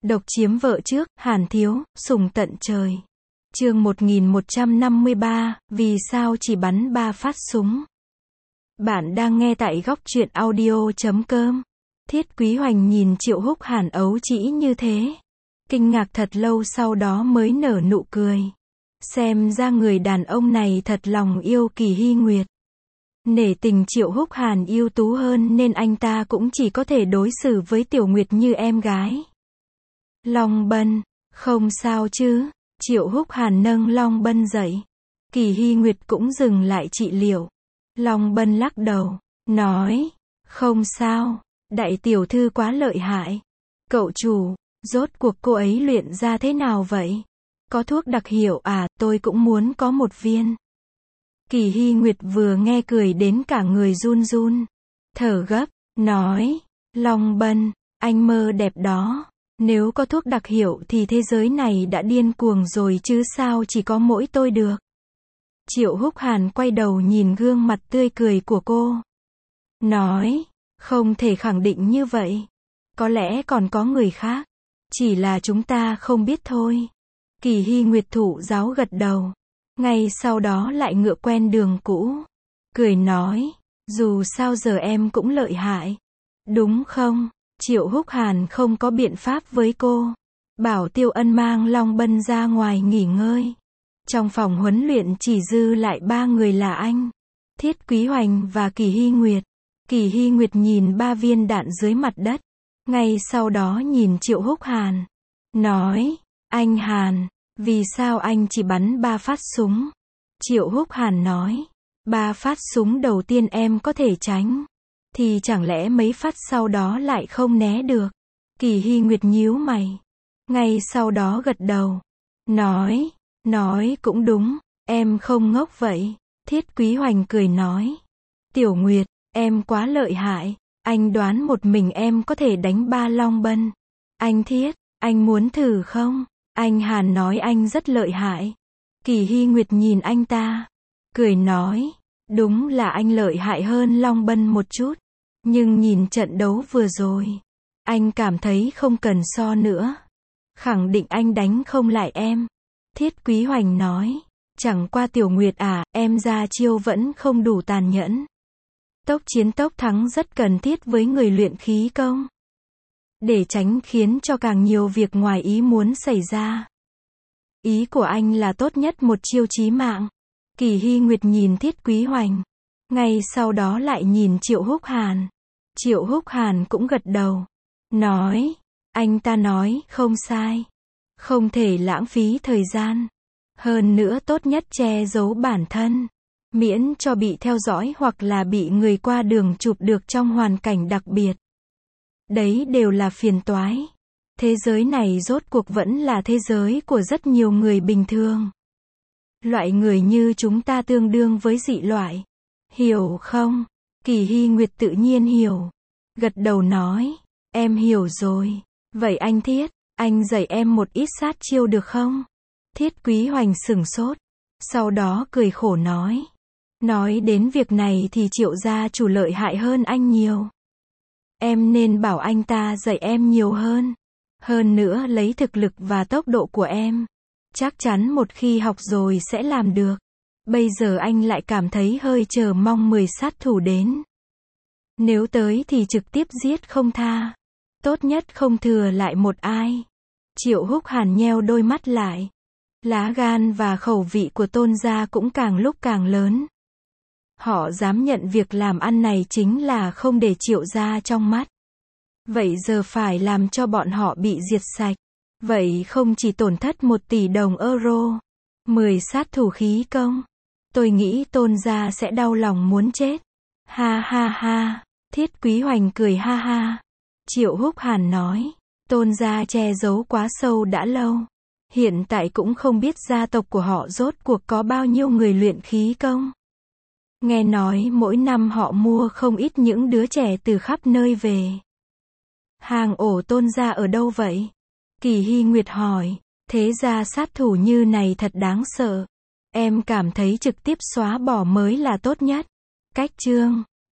Độc chiếm vợ trước, Hàn Thiếu, sủng tận trời. Chương 1153, vì sao chỉ bắn 3 phát súng. Bạn đang nghe tại góc truyện audio.com. Thiết Quý Hoành nhìn Triệu Húc Hàn ấu trĩ như thế. Kinh ngạc thật lâu sau đó mới nở nụ cười. Xem ra người đàn ông này thật lòng yêu Kỳ Hy Nguyệt. Nể tình Triệu Húc Hàn ưu tú hơn nên anh ta cũng chỉ có thể đối xử với Tiểu Nguyệt như em gái. Long Bân, không sao chứ? Triệu Húc Hàn nâng Long Bân dậy. Kỳ Hy Nguyệt cũng dừng lại trị liệu. Long Bân lắc đầu, nói, không sao, đại tiểu thư quá lợi hại. Cậu chủ, rốt cuộc cô ấy luyện ra thế nào vậy? Có thuốc đặc hiệu à, tôi cũng muốn có một viên. Kỳ Hy Nguyệt vừa nghe cười đến cả người run run. Thở gấp, nói, Long Bân, anh mơ đẹp đó. Nếu có thuốc đặc hiệu thì thế giới này đã điên cuồng rồi chứ sao chỉ có mỗi tôi được. Triệu Húc Hàn quay đầu nhìn gương mặt tươi cười của cô. Nói, không thể khẳng định như vậy. Có lẽ còn có người khác. Chỉ là chúng ta không biết thôi. Kỳ Hy Nguyệt thụ giáo gật đầu. Ngay sau đó lại ngựa quen đường cũ. Cười nói, dù sao giờ em cũng lợi hại. Đúng không? Triệu Húc Hàn không có biện pháp với cô. Bảo Tiêu Ân mang Long Bân ra ngoài nghỉ ngơi. Trong phòng huấn luyện chỉ dư lại 3 người là anh, Thiết Quý Hoành và Kỳ Hy Nguyệt. Kỳ Hy Nguyệt nhìn 3 viên đạn dưới mặt đất. Ngay sau đó nhìn Triệu Húc Hàn. Nói, anh Hàn, vì sao anh chỉ bắn 3 phát súng? Triệu Húc Hàn nói, 3 phát súng đầu tiên em có thể tránh. Thì chẳng lẽ mấy phát sau đó lại không né được? Kỳ Hy Nguyệt nhíu mày. Ngay sau đó gật đầu. Nói cũng đúng, em không ngốc vậy. Thiết Quý Hoành cười nói. Tiểu Nguyệt, em quá lợi hại. Anh đoán một mình em có thể đánh 3 Long Bân. Anh Thiết, anh muốn thử không? Anh Hàn nói anh rất lợi hại. Kỳ Hy Nguyệt nhìn anh ta. Cười nói. Đúng là anh lợi hại hơn Long Bân một chút. Nhưng nhìn trận đấu vừa rồi, anh cảm thấy không cần so nữa. Khẳng định anh đánh không lại em. Thiết Quý Hoành nói. Chẳng qua Tiểu Nguyệt à, em ra chiêu vẫn không đủ tàn nhẫn. Tốc chiến tốc thắng rất cần thiết với người luyện khí công. Để tránh khiến cho càng nhiều việc ngoài ý muốn xảy ra. Ý của anh là tốt nhất một chiêu chí mạng. Kỳ Hy Nguyệt nhìn Thiết Quý Hoành. Ngay sau đó lại nhìn Triệu Húc Hàn. Triệu Húc Hàn cũng gật đầu. Nói, anh ta nói, không sai. Không thể lãng phí thời gian. Hơn nữa tốt nhất che giấu bản thân. Miễn cho bị theo dõi hoặc là bị người qua đường chụp được trong hoàn cảnh đặc biệt. Đấy đều là phiền toái. Thế giới này rốt cuộc vẫn là thế giới của rất nhiều người bình thường. Loại người như chúng ta tương đương với dị loại. Hiểu không? Kỳ Hy Nguyệt tự nhiên hiểu. Gật đầu nói, em hiểu rồi. Vậy anh Thiết, anh dạy em một ít sát chiêu được không? Thiết Quý Hoành sửng sốt. Sau đó cười khổ nói. Nói đến việc này thì Triệu gia chủ lợi hại hơn anh nhiều. Em nên bảo anh ta dạy em nhiều hơn. Hơn nữa lấy thực lực và tốc độ của em. Chắc chắn một khi học rồi sẽ làm được. Bây giờ anh lại cảm thấy hơi chờ mong 10 sát thủ đến. Nếu tới thì trực tiếp giết không tha. Tốt nhất không thừa lại một ai. Triệu Húc Hàn nheo đôi mắt lại. Lá gan và khẩu vị của Tôn gia cũng càng lúc càng lớn. Họ dám nhận việc làm ăn này chính là không để Triệu gia trong mắt. Vậy giờ phải làm cho bọn họ bị diệt sạch. Vậy không chỉ tổn thất 1 tỷ đồng euro. 10 sát thủ khí công. Tôi nghĩ Tôn gia sẽ đau lòng muốn chết. Ha ha ha. Thiết Quý Hoành cười ha ha. Triệu Húc Hàn nói. Tôn gia che giấu quá sâu đã lâu. Hiện tại cũng không biết gia tộc của họ rốt cuộc có bao nhiêu người luyện khí công. Nghe nói mỗi năm họ mua không ít những đứa trẻ từ khắp nơi về. Hàng ổ Tôn gia ở đâu vậy? Kỳ Hy Nguyệt hỏi. Thế ra sát thủ như này thật đáng sợ. Em cảm thấy trực tiếp xóa bỏ mới là tốt nhất. Cách chương